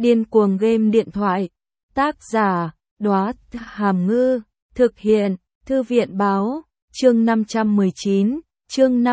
Điên cuồng game điện thoại. Tác giả, Đóa Hàm Ngư. Thực hiện, Thư viện báo. Chương 519, chương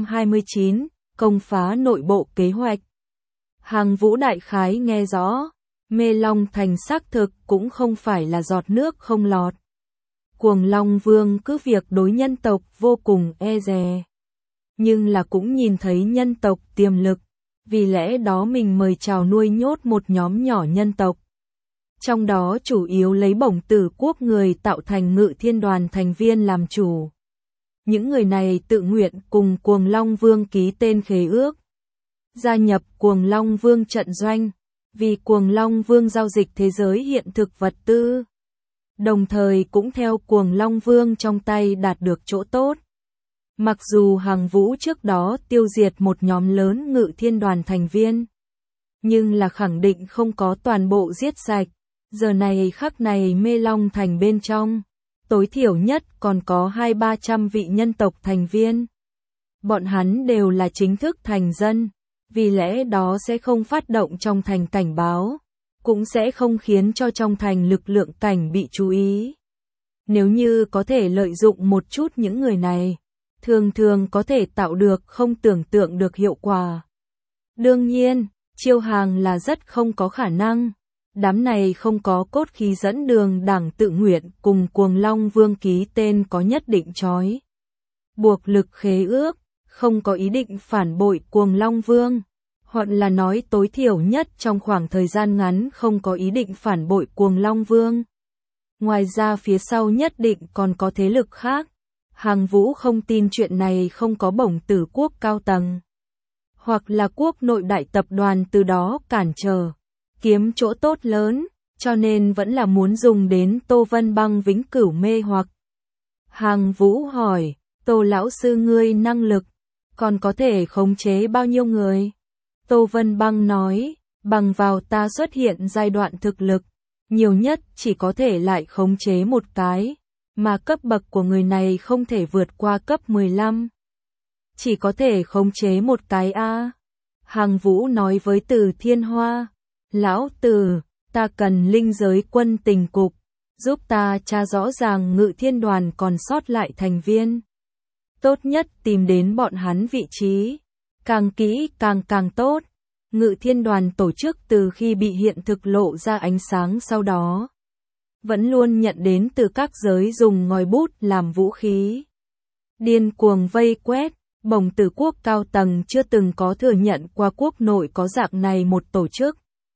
529, công phá nội bộ kế hoạch. Hàng Vũ đại khái nghe rõ, Mê Long Thành xác thực cũng không phải là giọt nước không lọt. Cuồng Long Vương cứ việc đối nhân tộc vô cùng e dè, nhưng là cũng nhìn thấy nhân tộc tiềm lực, vì lẽ đó mình mời chào nuôi nhốt một nhóm nhỏ nhân tộc. Trong đó chủ yếu lấy Bổng Tử Quốc người tạo thành Ngự Thiên Đoàn thành viên làm chủ. Những người này tự nguyện cùng Cuồng Long Vương ký tên khế ước, gia nhập Cuồng Long Vương trận doanh, vì Cuồng Long Vương giao dịch thế giới hiện thực vật tư, đồng thời cũng theo Cuồng Long Vương trong tay đạt được chỗ tốt. Mặc dù Hàng Vũ trước đó tiêu diệt một nhóm lớn Ngự Thiên Đoàn thành viên, nhưng là khẳng định không có toàn bộ giết sạch. Giờ này khắc này Mê Long Thành bên trong, tối thiểu nhất còn có 200-300 vị nhân tộc thành viên. Bọn hắn đều là chính thức thành dân, vì lẽ đó sẽ không phát động trong thành cảnh báo, cũng sẽ không khiến cho trong thành lực lượng cảnh bị chú ý. Nếu như có thể lợi dụng một chút những người này, thường thường có thể tạo được không tưởng tượng được hiệu quả. Đương nhiên, chiêu hàng là rất không có khả năng. Đám này không có cốt khí dẫn đường đảng tự nguyện cùng Cuồng Long Vương ký tên có nhất định trói buộc lực khế ước, không có ý định phản bội Cuồng Long Vương, hoặc là nói tối thiểu nhất trong khoảng thời gian ngắn không có ý định phản bội Cuồng Long Vương. Ngoài ra phía sau nhất định còn có thế lực khác. Hàng Vũ không tin chuyện này không có Bổng Tử Quốc cao tầng, hoặc là quốc nội đại tập đoàn từ đó cản trở, kiếm chỗ tốt lớn, cho nên vẫn là muốn dùng đến Tô Vân Băng vĩnh cửu mê hoặc. Hàng Vũ hỏi, Tô lão sư ngươi năng lực, còn có thể khống chế bao nhiêu người? Tô Vân Băng nói, bằng vào ta xuất hiện giai đoạn thực lực, nhiều nhất chỉ có thể lại khống chế một cái, mà cấp bậc của người này không thể vượt qua cấp 15. Chỉ có thể khống chế một cái a. Hàng Vũ nói với Từ Thiên Hoa, lão Từ, ta cần linh giới quân tình cục, giúp ta tra rõ ràng Ngự Thiên Đoàn còn sót lại thành viên. Tốt nhất tìm đến bọn hắn vị trí, càng kỹ càng tốt. Ngự Thiên Đoàn tổ chức từ khi bị hiện thực lộ ra ánh sáng sau đó, vẫn luôn nhận đến từ các giới dùng ngòi bút làm vũ khí. Điên cuồng vây quét, Bổng Tử Quốc cao tầng chưa từng có thừa nhận qua quốc nội có dạng này một tổ chức.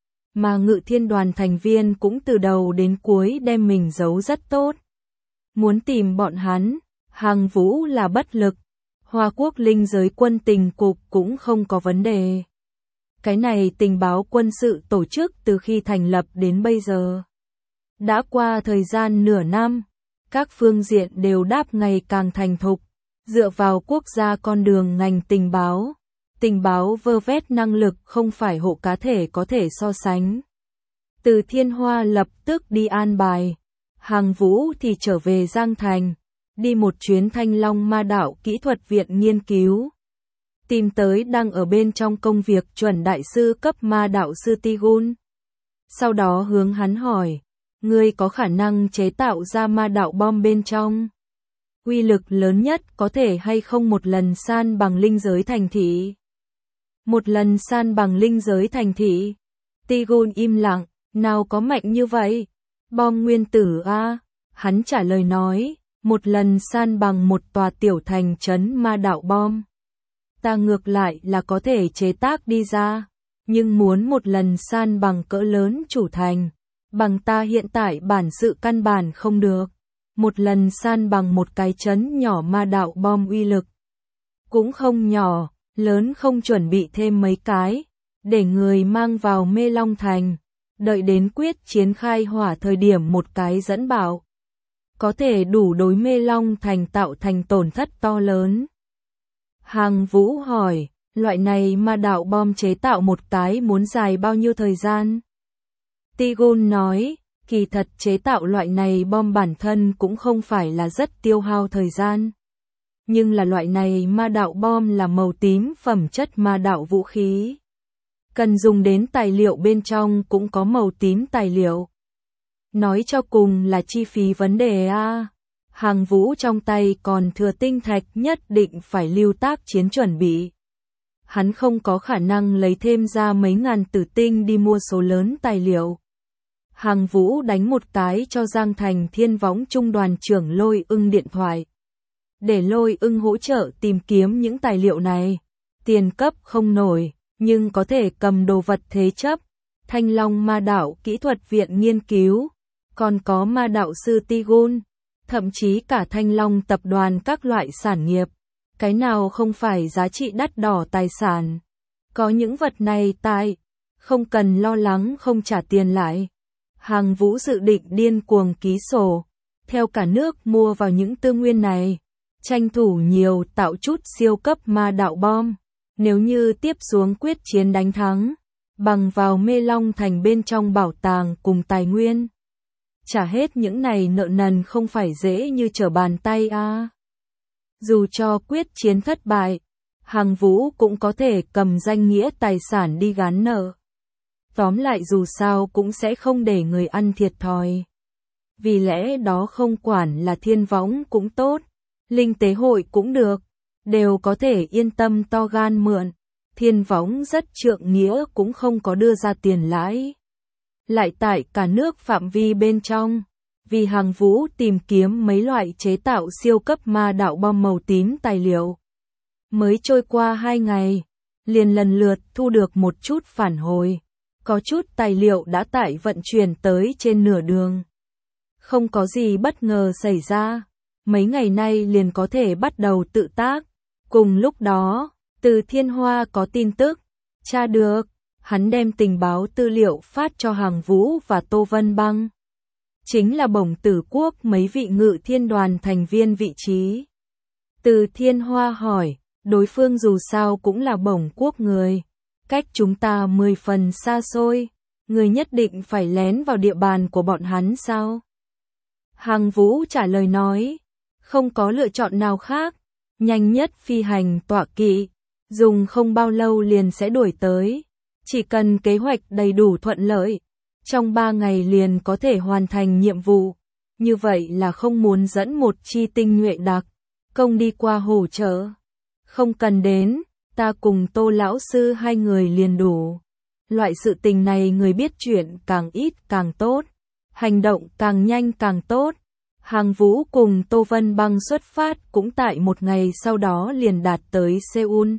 Mà Ngự Thiên Đoàn thành viên cũng từ đầu đến cuối đem mình giấu rất tốt. Muốn tìm bọn hắn, Hàng Vũ là bất lực. Hoa Quốc linh giới quân tình cục cũng không có vấn đề. Cái này tình báo quân sự tổ chức từ khi thành lập đến bây giờ. Đã qua thời gian nửa năm, các phương diện đều đáp ngày càng thành thục, dựa vào quốc gia con đường ngành tình báo vơ vét năng lực không phải hộ cá thể có thể so sánh. Từ Thiên Hoa lập tức đi an bài, Hàng Vũ thì trở về Giang Thành, đi một chuyến Thanh Long Ma Đạo Kỹ thuật viện nghiên cứu. Tìm tới đang ở bên trong công việc chuẩn đại sư cấp ma đạo sư Tigun. Sau đó hướng hắn hỏi, ngươi có khả năng chế tạo ra ma đạo bom bên trong? Uy lực lớn nhất có thể hay không một lần san bằng linh giới thành thị? Một lần san bằng linh giới thành thị? Tigun im lặng, nào có mạnh như vậy? Bom nguyên tử a? Hắn trả lời nói, một lần san bằng một tòa tiểu thành trấn ma đạo bom. Ta ngược lại là có thể chế tác đi ra, nhưng muốn một lần san bằng cỡ lớn chủ thành, bằng ta hiện tại bản sự căn bản không được. Một lần san bằng một cái trấn nhỏ ma đạo bom uy lực cũng không nhỏ, lớn không chuẩn bị thêm mấy cái, để người mang vào Mê Long Thành, đợi đến quyết chiến khai hỏa thời điểm một cái dẫn bạo, có thể đủ đối Mê Long Thành tạo thành tổn thất to lớn. Hàng Vũ hỏi, loại này ma đạo bom chế tạo một cái muốn dài bao nhiêu thời gian? Tigun nói, kỳ thật chế tạo loại này bom bản thân cũng không phải là rất tiêu hao thời gian. Nhưng là loại này ma đạo bom là màu tím phẩm chất ma đạo vũ khí. cần dùng đến tài liệu bên trong cũng có màu tím tài liệu. Nói cho cùng là chi phí vấn đề a. Hàng Vũ trong tay còn thừa tinh thạch nhất định phải lưu tác chiến chuẩn bị. Hắn không có khả năng lấy thêm ra mấy ngàn tử tinh đi mua số lớn tài liệu. Hàng Vũ đánh một cái cho Giang Thành Thiên Võng Trung đoàn trưởng Lôi Ưng điện thoại. Để Lôi Ưng hỗ trợ tìm kiếm những tài liệu này. Tiền cấp không nổi, nhưng có thể cầm đồ vật thế chấp. Thanh Long Ma Đạo Kỹ thuật viện nghiên cứu. Còn có Ma Đạo sư Tigun. Thậm chí cả Thanh Long tập đoàn các loại sản nghiệp. Cái nào không phải giá trị đắt đỏ tài sản. Có những vật này tại, không cần lo lắng không trả tiền lại. Hàng Vũ dự định điên cuồng ký sổ, theo cả nước mua vào những tư nguyên này. Tranh thủ nhiều tạo chút siêu cấp ma đạo bom. Nếu như tiếp xuống quyết chiến đánh thắng, bằng vào Mê Long Thành bên trong bảo tàng cùng tài nguyên. Trả hết những này nợ nần không phải dễ như trở bàn tay a. Dù cho quyết chiến thất bại, Hàng Vũ cũng có thể cầm danh nghĩa tài sản đi gán nợ. Tóm lại dù sao cũng sẽ không để người ăn thiệt thòi. Vì lẽ đó không quản là Thiên Võng cũng tốt, Linh Tế Hội cũng được, đều có thể yên tâm to gan mượn. Thiên Võng rất trượng nghĩa cũng không có đưa ra tiền lãi. Lại tại cả nước phạm vi bên trong, vì Hàng Vũ tìm kiếm mấy loại chế tạo siêu cấp ma đạo bom màu tím tài liệu. Mới trôi qua 2 ngày, liền lần lượt thu được một chút phản hồi. Có chút tài liệu đã tải vận chuyển tới trên nửa đường. Không có gì bất ngờ xảy ra, mấy ngày nay liền có thể bắt đầu tự tác. Cùng lúc đó, từ Thiên Hoa có tin tức, tra được, hắn đem tình báo tư liệu phát cho Hàng Vũ và Tô Vân Băng. Chính là Bổng Tử Quốc mấy vị Ngự Thiên đoàn thành viên vị trí. Từ Thiên Hoa hỏi, đối phương dù sao cũng là Bổng Quốc người. Cách chúng ta 10 phần xa xôi, người nhất định phải lén vào địa bàn của bọn hắn sao? Hàng Vũ trả lời nói, không có lựa chọn nào khác, nhanh nhất phi hành tọa kỵ, dùng không bao lâu liền sẽ đuổi tới, chỉ cần kế hoạch đầy đủ thuận lợi, trong 3 ngày liền có thể hoàn thành nhiệm vụ, như vậy là không muốn dẫn một chi tinh nhuệ đặc công đi qua hỗ trợ, không cần đến. Ta cùng Tô lão sư 2 người liền đủ. Loại sự tình này người biết chuyện càng ít càng tốt, hành động càng nhanh càng tốt. Hàng Vũ cùng Tô Vân Băng xuất phát cũng tại một ngày sau đó liền đạt tới Seoul.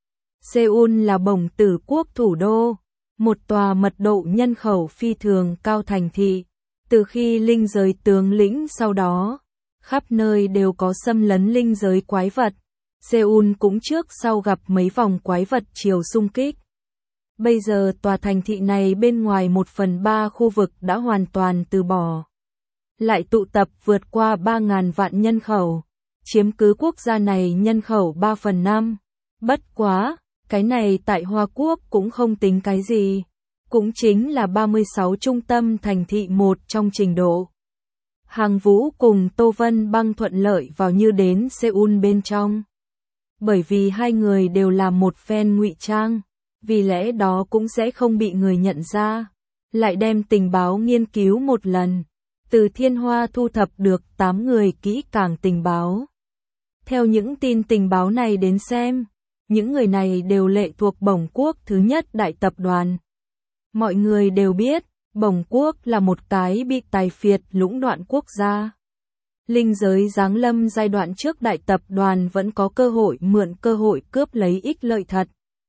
Seoul là Bổng Tử Quốc thủ đô, một tòa mật độ nhân khẩu phi thường cao thành thị. Từ khi linh giới tướng lĩnh sau đó, khắp nơi đều có xâm lấn linh giới quái vật. Seoul cũng trước sau gặp mấy vòng quái vật chiều xung kích. Bây giờ tòa thành thị này bên ngoài 1/3 khu vực đã hoàn toàn từ bỏ. Lại tụ tập vượt qua 3.000 vạn nhân khẩu, chiếm cứ quốc gia này nhân khẩu 3/5. Bất quá, cái này tại Hoa Quốc cũng không tính cái gì. Cũng chính là 36 trung tâm thành thị một trong trình độ. Hàng Vũ cùng Tô Vân Băng thuận lợi vào như đến Seoul bên trong. Bởi vì 2 người đều làm một phen ngụy trang, vì lẽ đó cũng sẽ không bị người nhận ra. Lại đem tình báo nghiên cứu một lần, từ Thiên Hoa thu thập được 8 người kỹ càng tình báo. Theo những tin tình báo này đến xem, những người này đều lệ thuộc Bổng Quốc thứ nhất đại tập đoàn. Mọi người đều biết, Bổng Quốc là một cái bị tài phiệt lũng đoạn quốc gia. Linh giới giáng lâm giai đoạn trước đại tập đoàn vẫn có cơ hội mượn cơ hội cướp lấy ích lợi thật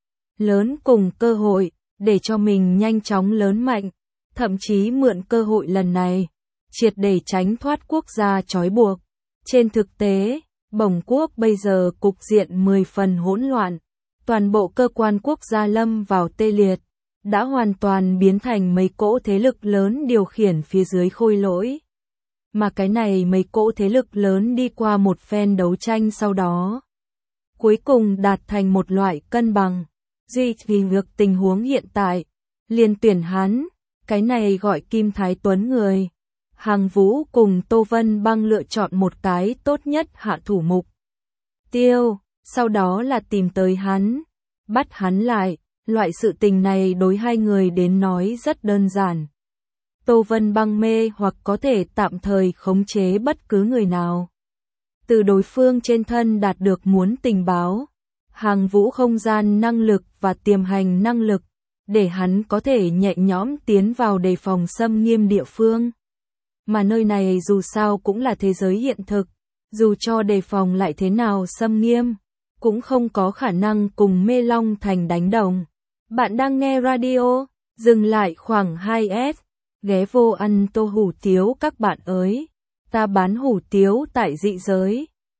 lớn cùng cơ hội, để cho mình nhanh chóng lớn mạnh, thậm chí mượn cơ hội lần này, triệt để tránh thoát quốc gia trói buộc. Trên thực tế, Bổng Quốc bây giờ cục diện 10 phần hỗn loạn, toàn bộ cơ quan quốc gia lâm vào tê liệt, đã hoàn toàn biến thành mấy cỗ thế lực lớn điều khiển phía dưới khôi lỗi. Mà cái này mấy cỗ thế lực lớn đi qua một phen đấu tranh sau đó, cuối cùng đạt thành một loại cân bằng, duy trì được tình huống hiện tại, liền tuyển hắn, cái này gọi Kim Thái Tuấn người. Hàng Vũ cùng Tô Vân Băng lựa chọn một cái tốt nhất hạ thủ mục tiêu, sau đó là tìm tới hắn, bắt hắn lại, Loại sự tình này đối hai người đến nói rất đơn giản. Tô Vân Băng mê hoặc có thể tạm thời khống chế bất cứ người nào. Từ đối phương trên thân đạt được muốn tình báo, hàng vũ không gian năng lực và tiềm hành năng lực, để hắn có thể nhẹ nhõm tiến vào đề phòng xâm nghiêm địa phương. Mà nơi này dù sao cũng là thế giới hiện thực, dù cho đề phòng lại thế nào xâm nghiêm, cũng không có khả năng cùng Mê Long Thành đánh đồng. Bạn đang nghe radio, dừng lại khoảng 2S, ghé vô ăn tô hủ tiếu các bạn ơi. Ta bán hủ tiếu tại dị giới.